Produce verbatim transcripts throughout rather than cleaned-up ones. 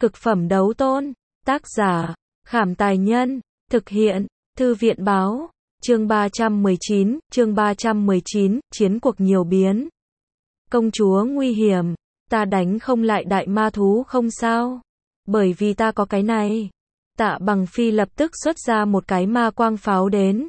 Cực phẩm đấu tôn. Tác giả, Khảm Tài Nhân. Thực hiện, Thư viện Báo. Chương ba trăm mười chín, chương ba trăm mười chín, chiến cuộc nhiều biến. Công chúa nguy hiểm, ta đánh không lại đại ma thú không sao. Bởi vì ta có cái này. Tạ Bằng Phi lập tức xuất ra một cái ma quang pháo đến.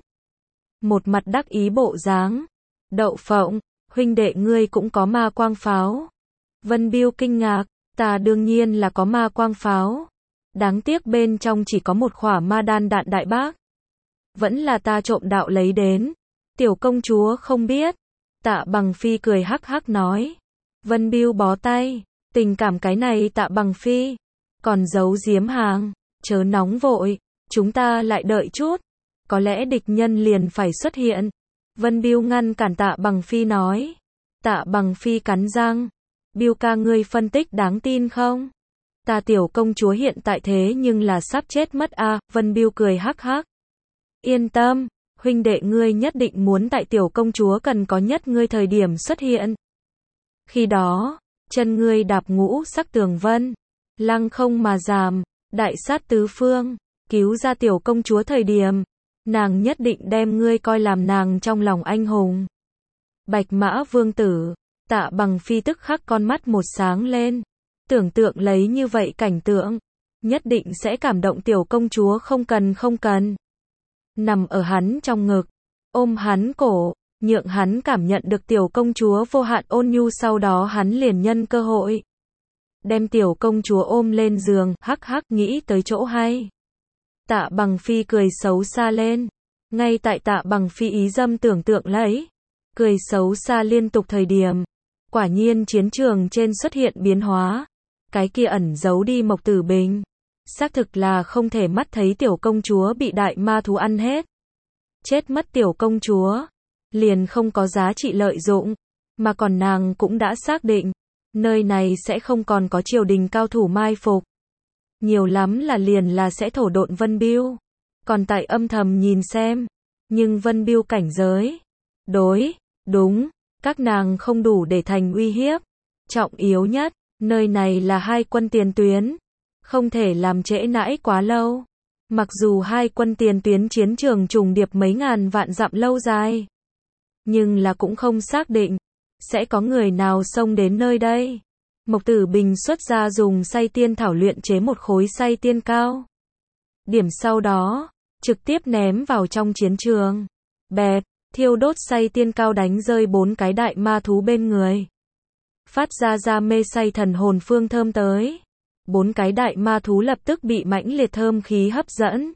Một mặt đắc ý bộ dáng. Đậu phộng, huynh đệ ngươi cũng có ma quang pháo. Vân Biêu kinh ngạc, ta đương nhiên là có ma quang pháo. Đáng tiếc bên trong chỉ có một khỏa ma đan đạn đại bác. Vẫn là ta trộm đạo lấy đến. Tiểu công chúa không biết. Tạ Bằng Phi cười hắc hắc nói. Vân Biêu bó tay. Tình cảm cái này Tạ Bằng Phi. Còn giấu giếm hàng. Chớ nóng vội. Chúng ta lại đợi chút. Có lẽ địch nhân liền phải xuất hiện. Vân Biêu ngăn cản Tạ Bằng Phi nói. Tạ Bằng Phi cắn răng. Biêu ca ngươi phân tích đáng tin không? Ta tiểu công chúa hiện tại thế nhưng là sắp chết mất a. À, Vân Biêu cười hắc hắc. Yên tâm, huynh đệ ngươi nhất định muốn tại tiểu công chúa cần có nhất ngươi thời điểm xuất hiện. Khi đó, chân ngươi đạp ngũ sắc tường vân, lăng không mà giảm, đại sát tứ phương, cứu ra tiểu công chúa thời điểm, nàng nhất định đem ngươi coi làm nàng trong lòng anh hùng. Bạch Mã Vương tử, Tạ Bằng Phi tức khắc con mắt một sáng lên, tưởng tượng lấy như vậy cảnh tượng, nhất định sẽ cảm động tiểu công chúa không cần không cần. Nằm ở hắn trong ngực, ôm hắn cổ, nhượng hắn cảm nhận được tiểu công chúa vô hạn ôn nhu, sau đó hắn liền nhân cơ hội đem tiểu công chúa ôm lên giường, hắc hắc nghĩ tới chỗ hay. Tạ Bằng Phi cười xấu xa lên, ngay tại Tạ Bằng Phi ý dâm tưởng tượng lấy, cười xấu xa liên tục thời điểm, quả nhiên chiến trường trên xuất hiện biến hóa, cái kia ẩn giấu đi Mộc Tử Bình. Xác thực là không thể mắt thấy tiểu công chúa bị đại ma thú ăn hết. Chết mất tiểu công chúa, liền không có giá trị lợi dụng, mà còn nàng cũng đã xác định, nơi này sẽ không còn có triều đình cao thủ mai phục. Nhiều lắm là liền là sẽ thổ độn Vân Biêu, còn tại âm thầm nhìn xem, nhưng Vân Biêu cảnh giới, đối, đúng, các nàng không đủ để thành uy hiếp. Trọng yếu nhất, nơi này là hai quân tiền tuyến. Không thể làm trễ nãi quá lâu. Mặc dù hai quân tiền tuyến chiến trường trùng điệp mấy ngàn vạn dặm lâu dài, nhưng là cũng không xác định sẽ có người nào xông đến nơi đây. Mộc Tử Bình xuất ra dùng say tiên thảo luyện chế một khối say tiên cao. Điểm sau đó, trực tiếp ném vào trong chiến trường. Bẹp, thiêu đốt say tiên cao đánh rơi bốn cái đại ma thú bên người. Phát ra ra mê say thần hồn phương thơm tới. Bốn cái đại ma thú lập tức bị mãnh liệt thơm khí hấp dẫn.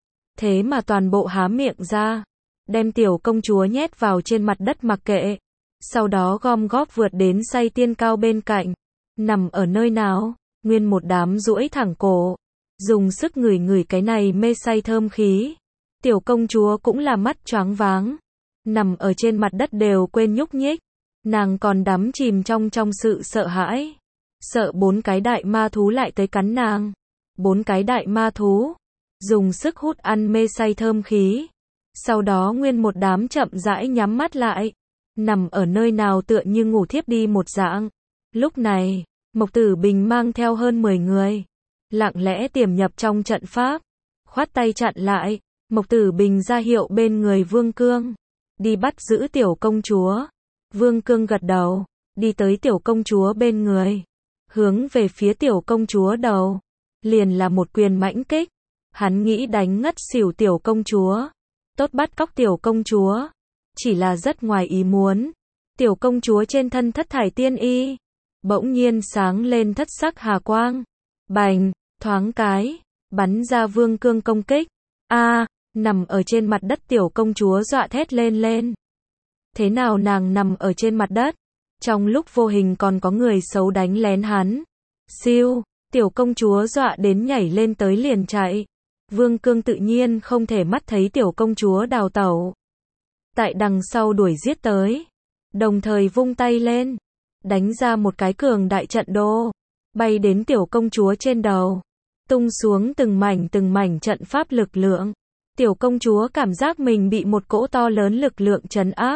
Thế mà toàn bộ há miệng ra, đem tiểu công chúa nhét vào trên mặt đất mặc kệ. Sau đó gom góp vượt đến say tiên cao bên cạnh. Nằm ở nơi nào, nguyên một đám duỗi thẳng cổ. Dùng sức ngửi ngửi cái này mê say thơm khí. Tiểu công chúa cũng là mắt choáng váng. Nằm ở trên mặt đất đều quên nhúc nhích. Nàng còn đắm chìm trong trong sự sợ hãi. Sợ bốn cái đại ma thú lại tới cắn nàng. Bốn cái đại ma thú dùng sức hút ăn mê say thơm khí. Sau đó nguyên một đám chậm rãi nhắm mắt lại, nằm ở nơi nào tựa như ngủ thiếp đi một dạng. Lúc này, Mộc Tử Bình mang theo hơn mười người, lặng lẽ tiềm nhập trong trận pháp, khoát tay chặn lại. Mộc Tử Bình ra hiệu bên người Vương Cương, đi bắt giữ tiểu công chúa. Vương Cương gật đầu, đi tới tiểu công chúa bên người. Hướng về phía tiểu công chúa đầu, liền là một quyền mãnh kích. Hắn nghĩ đánh ngất xỉu tiểu công chúa, tốt bắt cóc tiểu công chúa. Chỉ là rất ngoài ý muốn, tiểu công chúa trên thân thất thải tiên y, bỗng nhiên sáng lên thất sắc hà quang. Bành, thoáng cái, bắn ra Vương Cương công kích. A, nằm ở trên mặt đất tiểu công chúa dọa thét lên lên. Thế nào nàng nằm ở trên mặt đất? Trong lúc vô hình còn có người xấu đánh lén hắn. Siêu, tiểu công chúa dọa đến nhảy lên tới liền chạy. Vương Cương tự nhiên không thể mắt thấy tiểu công chúa đào tẩu. Tại đằng sau đuổi giết tới. Đồng thời vung tay lên. Đánh ra một cái cường đại trận đồ. Bay đến tiểu công chúa trên đầu. Tung xuống từng mảnh từng mảnh trận pháp lực lượng. Tiểu công chúa cảm giác mình bị một cỗ to lớn lực lượng trấn áp.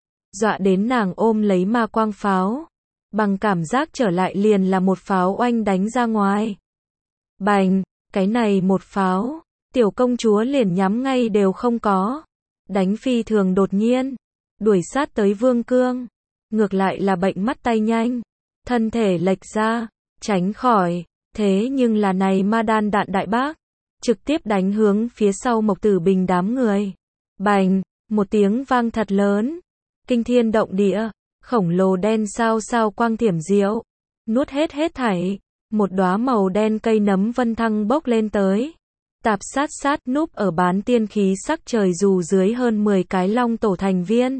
Dọa đến nàng ôm lấy ma quang pháo. Bằng cảm giác trở lại liền là một pháo oanh đánh ra ngoài. Bành, cái này một pháo, tiểu công chúa liền nhắm ngay đều không có. Đánh phi thường đột nhiên, đuổi sát tới Vương Cương. Ngược lại là bệnh mắt tay nhanh, thân thể lệch ra, tránh khỏi. Thế nhưng là này ma đan đạn đại bác, trực tiếp đánh hướng phía sau Mộc Tử Bình đám người. Bành, một tiếng vang thật lớn, kinh thiên động địa, khổng lồ đen sao sao quang thiểm diệu, nuốt hết hết thảy. Một đóa màu đen cây nấm vân thăng bốc lên tới, tạp sát sát núp ở bán tiên khí sắc trời dù dưới hơn mười cái long tổ thành viên.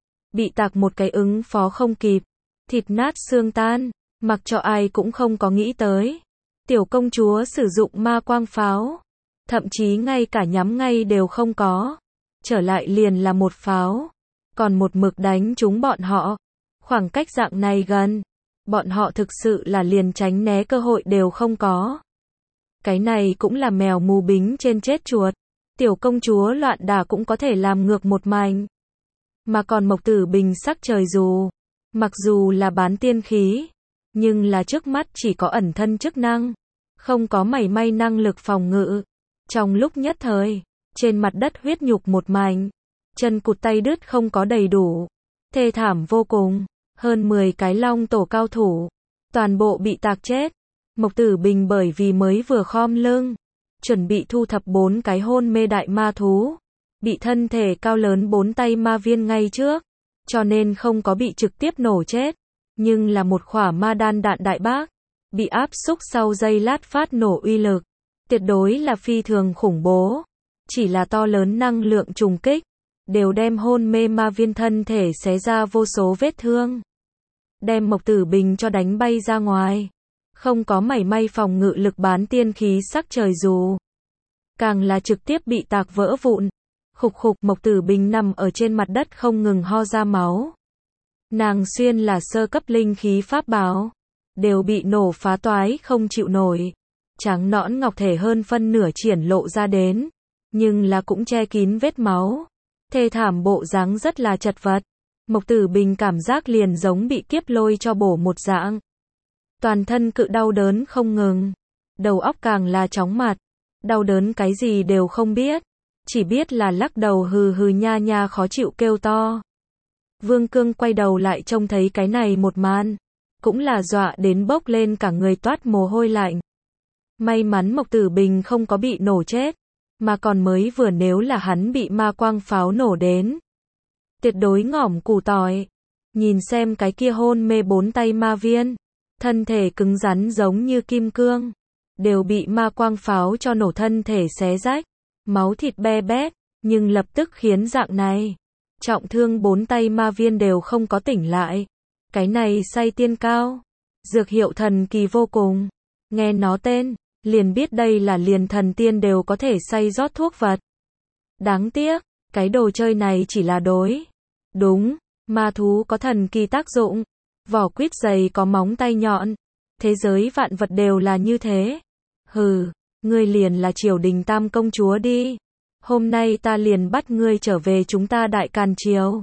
Bị tạc một cái ứng phó không kịp, thịt nát xương tan, mặc cho ai cũng không có nghĩ tới. Tiểu công chúa sử dụng ma quang pháo, thậm chí ngay cả nhắm ngay đều không có, trở lại liền là một pháo, còn một mực đánh trúng bọn họ. Khoảng cách dạng này gần, bọn họ thực sự là liền tránh né cơ hội đều không có. Cái này cũng là mèo mù bính trên chết chuột, tiểu công chúa loạn đả cũng có thể làm ngược một mảnh. Mà còn Mộc Tử Bình sắc trời dù, mặc dù là bán tiên khí, nhưng là trước mắt chỉ có ẩn thân chức năng, không có mảy may năng lực phòng ngự. Trong lúc nhất thời, trên mặt đất huyết nhục một mảnh, chân cụt tay đứt không có đầy đủ, thê thảm vô cùng. Hơn mười cái long tổ cao thủ, toàn bộ bị tạc chết. Mộc Tử Bình bởi vì mới vừa khom lưng, chuẩn bị thu thập bốn cái hôn mê đại ma thú, bị thân thể cao lớn bốn tay ma viên ngay trước, cho nên không có bị trực tiếp nổ chết, nhưng là một khỏa ma đan đạn đại bác, bị áp xúc sau giây lát phát nổ uy lực, tuyệt đối là phi thường khủng bố, chỉ là to lớn năng lượng trùng kích, đều đem hôn mê ma viên thân thể xé ra vô số vết thương, đem Mộc Tử Bình cho đánh bay ra ngoài, không có mảy may phòng ngự lực bán tiên khí sắc trời dù, càng là trực tiếp bị tạc vỡ vụn. Khục khục, Mộc Tử Bình nằm ở trên mặt đất không ngừng ho ra máu. Nàng xuyên là sơ cấp linh khí pháp bảo, đều bị nổ phá toái không chịu nổi. Trắng nõn ngọc thể hơn phân nửa triển lộ ra đến, nhưng là cũng che kín vết máu. Thê thảm bộ dáng rất là chật vật. Mộc Tử Bình cảm giác liền giống bị kiếp lôi cho bổ một dạng. Toàn thân cự đau đớn không ngừng, đầu óc càng là chóng mặt, đau đớn cái gì đều không biết, chỉ biết là lắc đầu hừ hừ nha nha khó chịu kêu to. Vương Cương quay đầu lại trông thấy cái này một màn, cũng là dọa đến bốc lên cả người toát mồ hôi lạnh. May mắn Mộc Tử Bình không có bị nổ chết, mà còn mới vừa nếu là hắn bị ma quang pháo nổ đến, tuyệt đối ngỏm củ tỏi. Nhìn xem cái kia hôn mê bốn tay ma viên, thân thể cứng rắn giống như kim cương, đều bị ma quang pháo cho nổ thân thể xé rách, máu thịt be bét, nhưng lập tức khiến dạng này, trọng thương bốn tay ma viên đều không có tỉnh lại. Cái này say tiên cao, dược hiệu thần kỳ vô cùng, nghe nó tên, liền biết đây là liền thần tiên đều có thể say rót thuốc vật. Đáng tiếc, cái đồ chơi này chỉ là đối. Đúng, ma thú có thần kỳ tác dụng, vỏ quýt dày có móng tay nhọn, thế giới vạn vật đều là như thế. Hừ, ngươi liền là Triều Đình Tam công chúa đi. Hôm nay ta liền bắt ngươi trở về chúng ta Đại Càn Triều.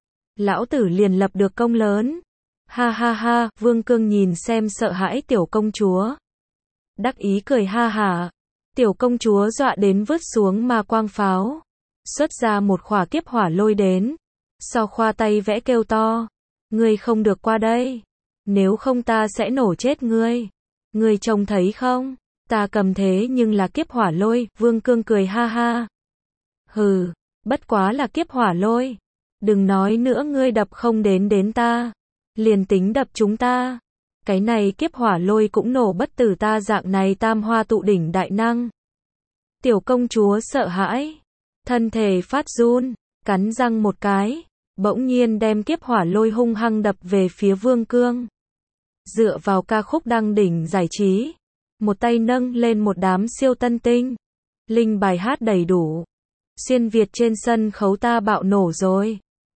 Lão tử liền lập được công lớn. Ha ha ha, Vương Cương nhìn xem sợ hãi tiểu công chúa. Đắc ý cười ha hả. Tiểu công chúa dọa đến vứt xuống ma quang pháo, xuất ra một khỏa kiếp hỏa lôi đến. Sau khoa tay vẽ kêu to, ngươi không được qua đây, nếu không ta sẽ nổ chết ngươi. Ngươi trông thấy không, ta cầm thế nhưng là kiếp hỏa lôi. Vương Cương cười ha ha. Hừ, bất quá là kiếp hỏa lôi, đừng nói nữa ngươi đập không đến đến ta, liền tính đập chúng ta, cái này kiếp hỏa lôi cũng nổ bất tử ta dạng này tam hoa tụ đỉnh đại năng. Tiểu công chúa sợ hãi, thân thể phát run, cắn răng một cái, bỗng nhiên đem kiếp hỏa lôi hung hăng đập về phía Vương Cương. Dựa vào ca khúc đăng đỉnh giải trí, một tay nâng lên một đám siêu tân tinh, linh bài hát đầy đủ. Xuyên Việt trên sân khấu ta bạo nổ rồi.